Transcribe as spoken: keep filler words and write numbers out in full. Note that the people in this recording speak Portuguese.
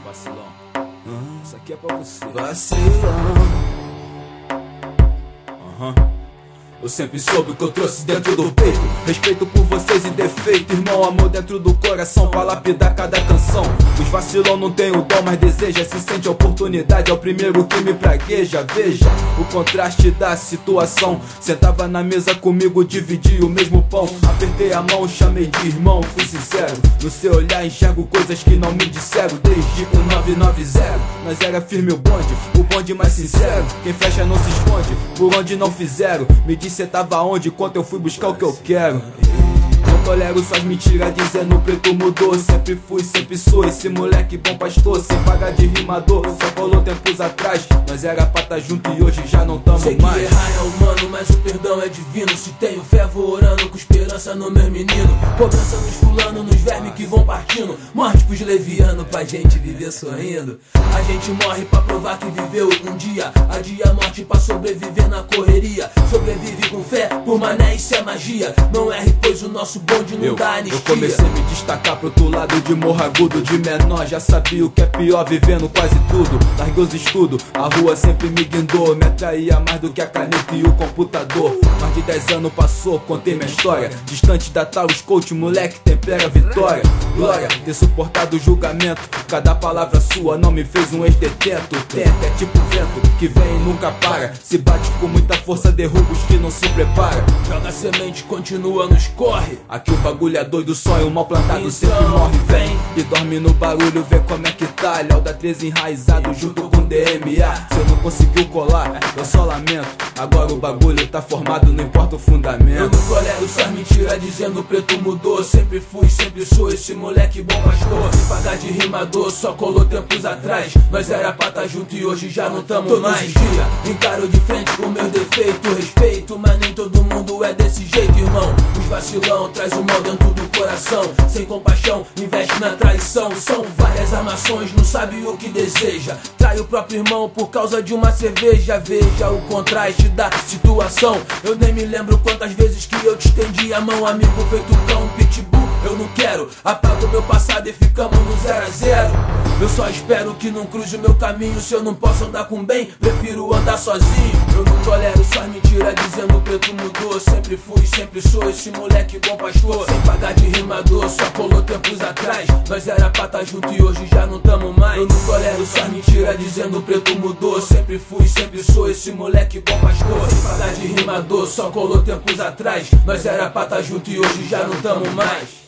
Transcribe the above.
Vacilão, uhum. Isso aqui é pra você. Vacilão. Aham. Uhum. Eu sempre soube que eu trouxe dentro do peito respeito por vocês e defeito, irmão, amor dentro do coração pra lapidar cada canção. Os vacilão não tem o dom, mas deseja, se sente a oportunidade, é o primeiro que me pragueja. Veja o contraste da situação. Sentava na mesa comigo, dividia o mesmo pão. Apertei a mão, chamei de irmão, fui sincero. No seu olhar enxergo coisas que não me disseram. Desde o nove nove zero, nós era firme o bonde, o bonde mais sincero. Quem fecha não se esconde, por onde não fizeram. Me disse cê tava onde, quando eu fui buscar o que eu quero. Não tolero suas mentiras dizendo o preto mudou. Sempre fui, sempre sou esse moleque bom pastor, sem pagar de rimador. Só colou tempos atrás, nós era pra tá junto e hoje já não tamo Sei mais. que errar é humano, mas o perdão é divino. Se tenho fé vou orando com esperança no meu menino. Cobrança nos fulano, nos vermes que vão partindo. Morte pros levianos pra gente viver sorrindo. A gente morre pra provar que viveu um dia. Adia a morte pra sobreviver na correria. Sobrevive com fé, por mané isso é magia. Não erre pois o nosso bonde não eu, dá anistia. Eu comecei a me destacar pro outro lado de morro agudo. De menor já sabia o que é pior, vivendo quase tudo. Larguei os estudos, a rua sempre me guindou. Me atraía mais do que a caneta e o computador. Mais de dez anos passou, contei minha história. Distante da tal coach, moleque tempera vitória. Glória, ter suportado o julgamento. Cada palavra sua não me fez um ex-detento. Tenta é tipo vento, que vem e nunca para. Se bate com muita força, derruba os que não se prepara. Joga semente, continua, nos corre. Aqui o bagulho é doido, sonho mal plantado Então, sempre morre. vem e dorme no barulho, vê como é que tá. Léo da treze enraizado junto com D M A. Cê não conseguiu colar, eu só lamento. Agora o bagulho tá formado, não importa o Eu fundamento. não tolero suas mentiras dizendo o preto mudou. Sempre fui, sempre sou esse moleque bom pastor. Sem pagar de rimador, só colou tempos atrás. Nós era pra tá junto e hoje já não tamo Todos mais. Todos os dias encaro de frente com meu defeito. Respeito, mas nem todo mundo é desse jeito, irmão. Os vacilão traz o mal dentro do coração. Sem compaixão, investe na traição. São várias armações, não sabe o que deseja. Trai o próprio irmão por causa de uma cerveja. Veja o contraste da situação. Eu nem me lembro quantas vezes que eu te estendi a mão. Amigo feito cão, pitbull, eu não quero. Apaga o meu passado e ficamos no zero a zero. Eu só espero que não cruze o meu caminho. Se eu não posso andar com bem, prefiro andar sozinho. Eu não tolero suas mentiras dizendo o preto mudou. Sempre fui, sempre sou esse moleque bom pastor. Sem pagar de rimador, só colou tempos atrás. Nós era pra tá junto e hoje já não tamo mais. Eu não tolero suas mentiras dizendo o preto mudou. Sempre fui, sempre sou esse moleque bom pastor. Sem pagar de rimador, só colou tempos atrás. Nós era pra tá junto e hoje já não tamo mais.